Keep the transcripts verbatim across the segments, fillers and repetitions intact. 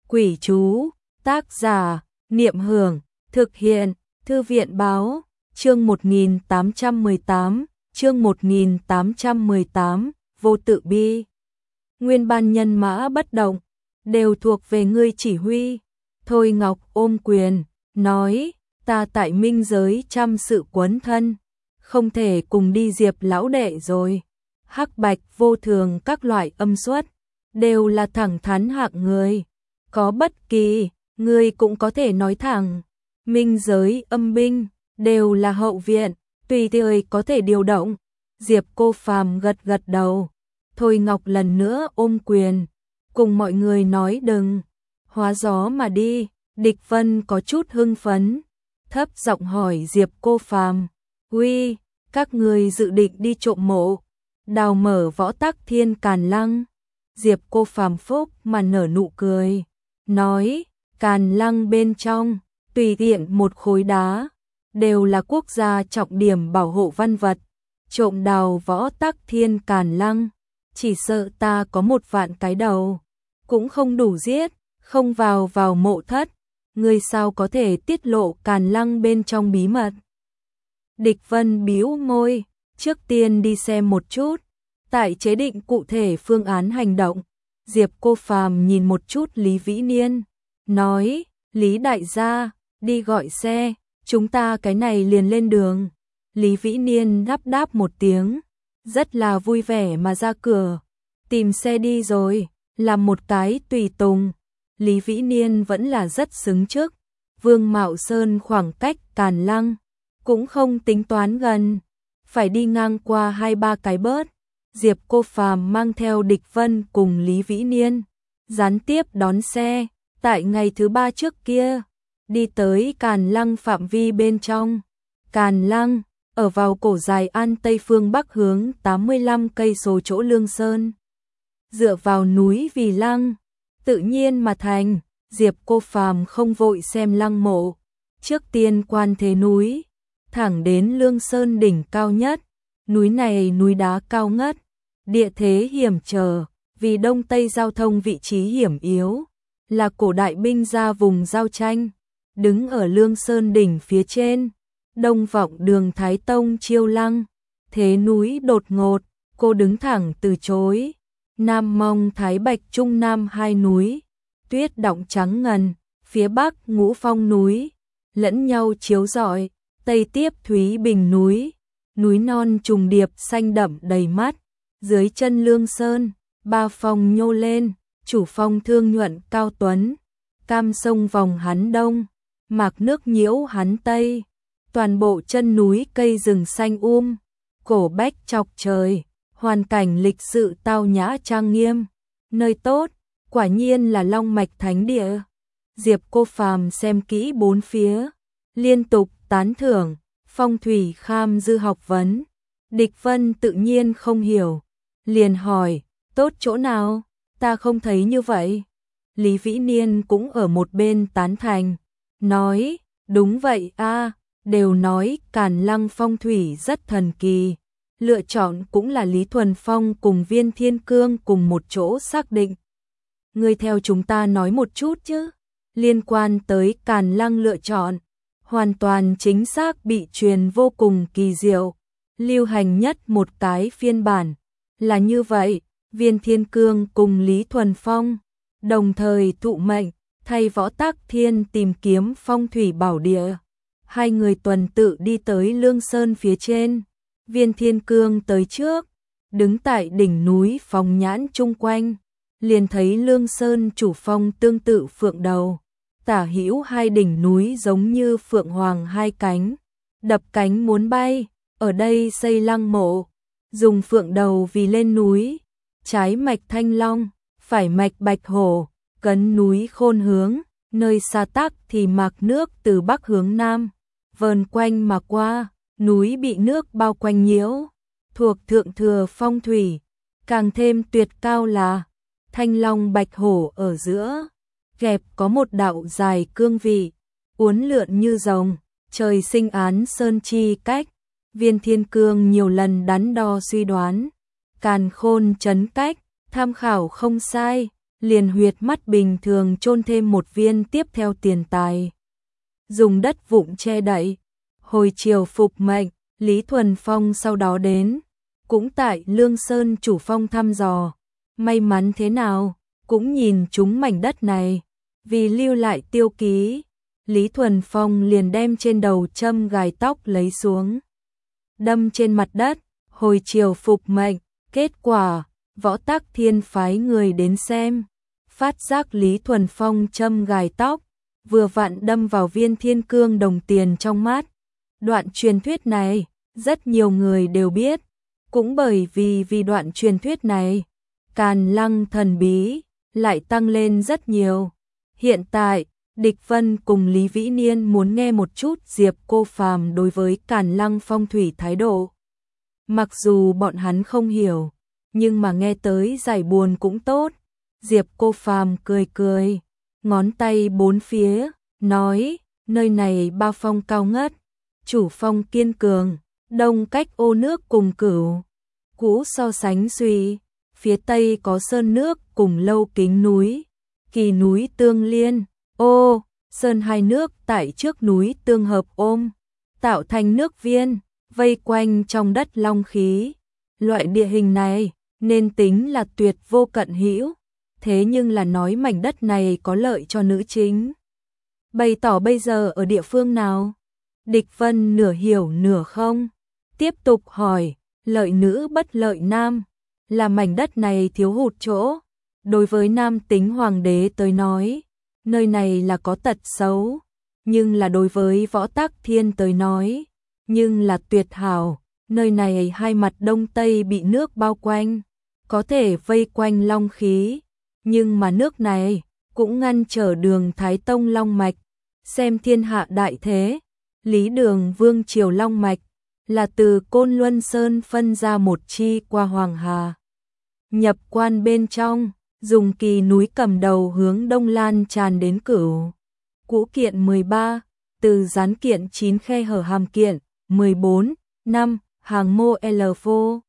Quỷ chú, tác giả, Niệm Hưởng, thực hiện, Thư viện báo, chương một nghìn tám trăm mười tám, chương một nghìn tám trăm mười tám, vô tự bi. Nguyên ban nhân mã bất động, đều thuộc về ngươi chỉ huy. Thôi Ngọc ôm quyền, nói, ta tại minh giới trăm sự quấn thân, không thể cùng đi Diệp lão đệ rồi. Hắc bạch vô thường các loại âm xuất, đều là thẳng thắn hạng người. Có bất kỳ, ngươi cũng có thể nói thẳng. Minh giới âm binh, đều là hậu viện, tùy thời có thể điều động. Diệp Cô Phàm gật gật đầu. Thôi Ngọc lần nữa ôm quyền, cùng mọi người nói đừng hóa gió mà đi. Địch Vân có chút hưng phấn, thấp giọng hỏi Diệp Cô Phàm, "Uy, các người dự định đi trộm mộ, đào mở võ tắc thiên Càn Lăng?" Diệp Cô Phàm phúc mà nở nụ cười, nói, Càn Lăng bên trong, tùy tiện một khối đá, đều là quốc gia trọng điểm bảo hộ văn vật. Trộm đào võ tắc thiên Càn Lăng, chỉ sợ ta có một vạn cái đầu, cũng không đủ giết, không vào vào mộ thất. Ngươi sao có thể tiết lộ Càn Lăng bên trong bí mật? Địch Vân bĩu môi, trước tiên đi xem một chút, tại chế định cụ thể phương án hành động. Diệp Cô Phàm nhìn một chút Lý Vĩ Niên, nói, Lý đại gia, đi gọi xe, chúng ta cái này liền lên đường. Lý Vĩ Niên đáp đáp một tiếng, rất là vui vẻ mà ra cửa, tìm xe đi rồi, làm một cái tùy tùng. Lý Vĩ Niên vẫn là rất xứng trước, Vương Mạo Sơn khoảng cách Càn Lăng cũng không tính toán gần, phải đi ngang qua hai ba cái bớt. Diệp Cô Phàm mang theo Địch Vân cùng Lý Vĩ Niên, gián tiếp đón xe, tại ngày thứ ba trước kia, đi tới Càn Lăng phạm vi bên trong. Càn Lăng, ở vào cổ dài An Tây phương Bắc hướng tám mươi lăm cây số chỗ Lương Sơn. Dựa vào núi vì lăng, tự nhiên mà thành. Diệp Cô Phàm không vội xem lăng mộ, trước tiên quan thế núi, thẳng đến Lương Sơn đỉnh cao nhất. Núi này núi đá cao ngất, địa thế hiểm trở, vì đông tây giao thông vị trí hiểm yếu, là cổ đại binh ra vùng giao tranh. Đứng ở Lương Sơn đỉnh phía trên, đông vọng đường Thái Tông chiêu lăng, thế núi đột ngột, cô đứng thẳng từ chối. Nam mong Thái Bạch Trung Nam hai núi, tuyết đọng trắng ngần, phía bắc Ngũ Phong núi, lẫn nhau chiếu rọi, tây tiếp Thúy Bình núi, núi non trùng điệp xanh đậm đầy mắt. Dưới chân Lương Sơn, ba phong nhô lên, chủ phong Thương Nhuận Cao Tuấn, cam sông vòng hắn đông, mạc nước nhiễu hắn tây, toàn bộ chân núi cây rừng xanh um, cổ bách chọc trời, hoàn cảnh lịch sự tao nhã trang nghiêm, nơi tốt, quả nhiên là Long Mạch Thánh Địa. Diệp Cô Phàm xem kỹ bốn phía, liên tục tán thưởng, phong thủy kham dư học vấn. Địch Vân tự nhiên không hiểu, liền hỏi, tốt chỗ nào, ta không thấy như vậy. Lý Vĩ Niên cũng ở một bên tán thành, nói, đúng vậy a, đều nói Càn Lăng phong thủy rất thần kỳ, lựa chọn cũng là Lý Thuần Phong cùng Viên Thiên Cương cùng một chỗ xác định. Ngươi theo chúng ta nói một chút chứ, liên quan tới Càn Lăng lựa chọn, hoàn toàn chính xác bị truyền vô cùng kỳ diệu, lưu hành nhất một cái phiên bản, là như vậy, Viên Thiên Cương cùng Lý Thuần Phong, đồng thời thụ mệnh, thay Võ Tắc Thiên tìm kiếm phong thủy bảo địa. Hai người tuần tự đi tới Lương Sơn phía trên, Viên Thiên Cương tới trước, đứng tại đỉnh núi phóng nhãn chung quanh, liền thấy Lương Sơn chủ phong tương tự phượng đầu, tả hữu hai đỉnh núi giống như phượng hoàng hai cánh, đập cánh muốn bay, ở đây xây lăng mộ, dùng phượng đầu vì lên núi, trái mạch thanh long, phải mạch bạch hổ, cấn núi khôn hướng, nơi xa tắc thì mạc nước từ bắc hướng nam, vờn quanh mà qua, núi bị nước bao quanh nhiễu, thuộc thượng thừa phong thủy, càng thêm tuyệt cao là thanh long bạch hổ ở giữa, gẹp có một đạo dài cương vị, uốn lượn như rồng, trời sinh án sơn chi cách. Viên Thiên Cương nhiều lần đắn đo suy đoán, càn khôn chấn cách, tham khảo không sai, liền huyệt mắt bình thường chôn thêm một viên tiếp theo tiền tài. Dùng đất vụn che đậy. Hồi chiều phục mệnh, Lý Thuần Phong sau đó đến, cũng tại Lương Sơn chủ phong thăm dò. May mắn thế nào, cũng nhìn chúng mảnh đất này, vì lưu lại tiêu ký, Lý Thuần Phong liền đem trên đầu châm gài tóc lấy xuống, đâm trên mặt đất. Hồi chiều phục mệnh, kết quả, Võ Tắc Thiên phái người đến xem, phát giác Lý Thuần Phong châm gài tóc, vừa vặn đâm vào viên thiên cương đồng tiền trong mắt. Đoạn truyền thuyết này, rất nhiều người đều biết, cũng bởi vì vì đoạn truyền thuyết này, Càn Lăng thần bí lại tăng lên rất nhiều. Hiện tại, Địch Vân cùng Lý Vĩ Niên muốn nghe một chút Diệp Cô Phàm đối với Càn Lăng phong thủy thái độ. Mặc dù bọn hắn không hiểu, nhưng mà nghe tới giải buồn cũng tốt. Diệp Cô Phàm cười cười, ngón tay bốn phía, nói, nơi này ba phong cao ngất, chủ phong kiên cường, đông cách ô nước cùng Cửu Cũ so sánh suy, phía tây có sơn nước cùng Lâu Kính núi, Kỳ núi tương liên, ô, sơn hai nước tại trước núi tương hợp ôm, tạo thành nước viên, vây quanh trong đất long khí. Loại địa hình này nên tính là tuyệt vô cận hữu, thế nhưng là nói mảnh đất này có lợi cho nữ chính. Bày tỏ bây giờ ở địa phương nào? Địch Vân nửa hiểu nửa không, tiếp tục hỏi, lợi nữ bất lợi nam, là mảnh đất này thiếu hụt chỗ. Đối với nam tính hoàng đế tới nói, nơi này là có tật xấu, nhưng là đối với Võ Tắc Thiên tới nói, nhưng là tuyệt hảo. Nơi này hai mặt đông tây bị nước bao quanh, có thể vây quanh long khí, nhưng mà nước này cũng ngăn trở đường Thái Tông long mạch. Xem thiên hạ đại thế, Lý Đường Vương triều long mạch là từ Côn Luân Sơn phân ra một chi qua Hoàng Hà, nhập quan bên trong, dùng Kỳ núi cầm đầu hướng đông lan tràn đến Cửu Cũ kiện mười ba, từ Gián kiện chín khe hở hàm kiện mười bốn, năm, hàng mô L phô.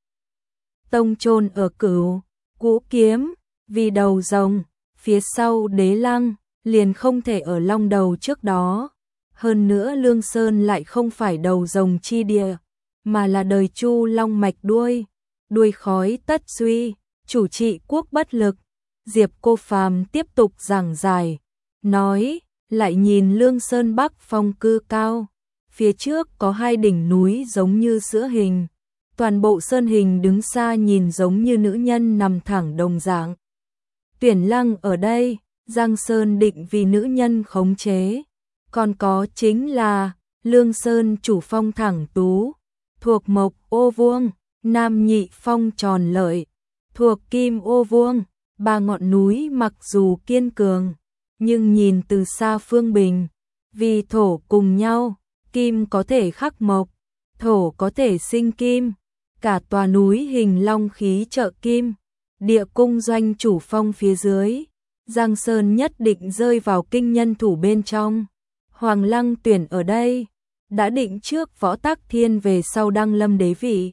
Tông chôn ở Cửu Cũ kiếm, vì đầu rồng, phía sau đế lăng, liền không thể ở long đầu trước đó. Hơn nữa Lương Sơn lại không phải đầu rồng chi địa, mà là đời Chu long mạch đuôi, đuôi khói tất suy, chủ trị quốc bất lực. Diệp Cô Phàm tiếp tục giảng giải, nói, lại nhìn Lương Sơn Bắc phong cư cao, phía trước có hai đỉnh núi giống như sữa hình, toàn bộ sơn hình đứng xa nhìn giống như nữ nhân nằm thẳng đồng dạng. Tuyển Lăng ở đây, Giang Sơn định vì nữ nhân khống chế, còn có chính là Lương Sơn chủ phong thẳng tú, thuộc mộc ô vuông, nam nhị phong tròn lợi, thuộc kim ô vuông. Ba ngọn núi mặc dù kiên cường, nhưng nhìn từ xa phương bình, vì thổ cùng nhau, kim có thể khắc mộc, thổ có thể sinh kim, cả tòa núi hình long khí trợ kim, địa cung doanh chủ phong phía dưới, Giang Sơn nhất định rơi vào kinh nhân thủ bên trong. Hoàng Lăng tuyển ở đây, đã định trước Võ Tắc Thiên về sau đăng lâm đế vị.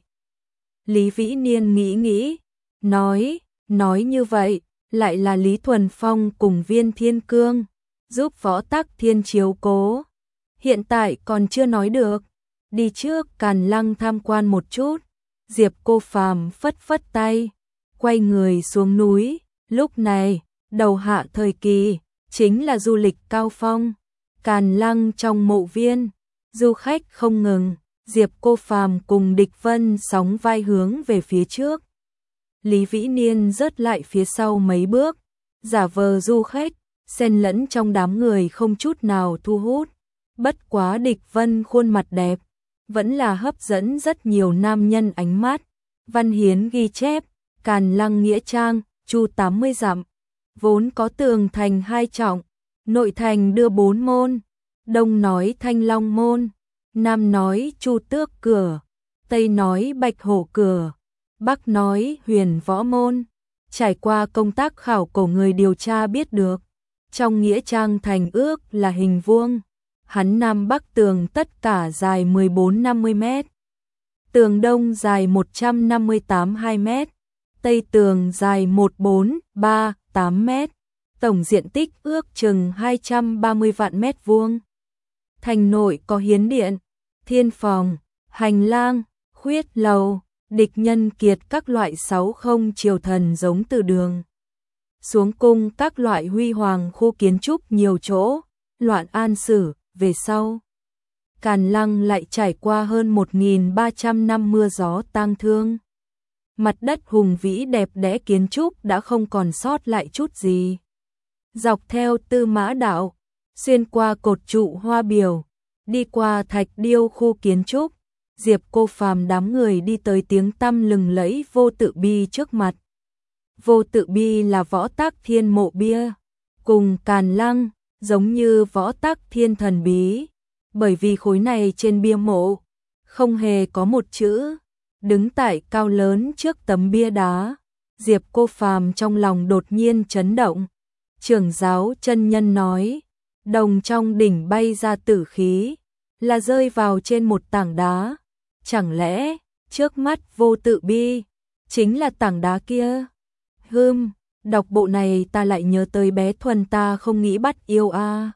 Lý Vĩ Niên nghĩ nghĩ, nói, nói như vậy, lại là Lý Thuần Phong cùng Viên Thiên Cương, giúp Võ Tắc Thiên chiếu cố. Hiện tại còn chưa nói được, đi trước Càn Lăng tham quan một chút. Diệp Cô Phàm phất phất tay, quay người xuống núi. Lúc này, đầu hạ thời kỳ, chính là du lịch cao phong. Càn Lăng trong mộ viên, du khách không ngừng, Diệp Cô Phàm cùng Địch Vân sóng vai hướng về phía trước. Lý Vĩ Niên rớt lại phía sau mấy bước, giả vờ du khách, xen lẫn trong đám người không chút nào thu hút. Bất quá Địch Vân khuôn mặt đẹp, vẫn là hấp dẫn rất nhiều nam nhân ánh mắt. Văn Hiến ghi chép, Càn Lăng nghĩa trang, chu tám mươi dặm, vốn có tường thành hai trọng, nội thành đưa bốn môn, đông nói Thanh Long môn, nam nói Chu Tước cửa, tây nói Bạch Hổ cửa, bắc nói Huyền Võ môn. Trải qua công tác khảo cổ người điều tra biết được, trong nghĩa trang thành ước là hình vuông, hắn nam bắc tường tất cả dài mười bốn năm mươi mét, tường đông dài một trăm năm mươi tám hai mét, tây tường dài một bốn ba tám mét, tổng diện tích ước chừng hai trăm ba mươi vạn mét vuông. Thành nội có hiến điện, thiên phòng, hành lang, khuyết lầu, địch nhân kiệt các loại sáu không triều thần giống từ đường xuống cung các loại huy hoàng khu kiến trúc nhiều chỗ, loạn an sử, về sau. Càn Lăng lại trải qua hơn một nghìn ba trăm năm mưa gió tang thương. Mặt đất hùng vĩ đẹp đẽ kiến trúc đã không còn sót lại chút gì. Dọc theo Tư Mã Đạo, xuyên qua cột trụ hoa biểu, đi qua thạch điêu khu kiến trúc, Diệp Cô Phàm đám người đi tới tiếng tăm lừng lẫy Vô Tự Bi trước mặt. Vô Tự Bi là Võ Tắc Thiên mộ bia, cùng Càn Lăng, giống như Võ Tắc Thiên thần bí, bởi vì khối này trên bia mộ không hề có một chữ. Đứng tại cao lớn trước tấm bia đá, Diệp Cô Phàm trong lòng đột nhiên chấn động. Trưởng giáo chân nhân nói, đồng trong đỉnh bay ra tử khí, là rơi vào trên một tảng đá. Chẳng lẽ, trước mắt Vô Tự Bi, chính là tảng đá kia? Hừm, đọc bộ này ta lại nhớ tới bé Thuần ta không nghĩ bắt yêu a.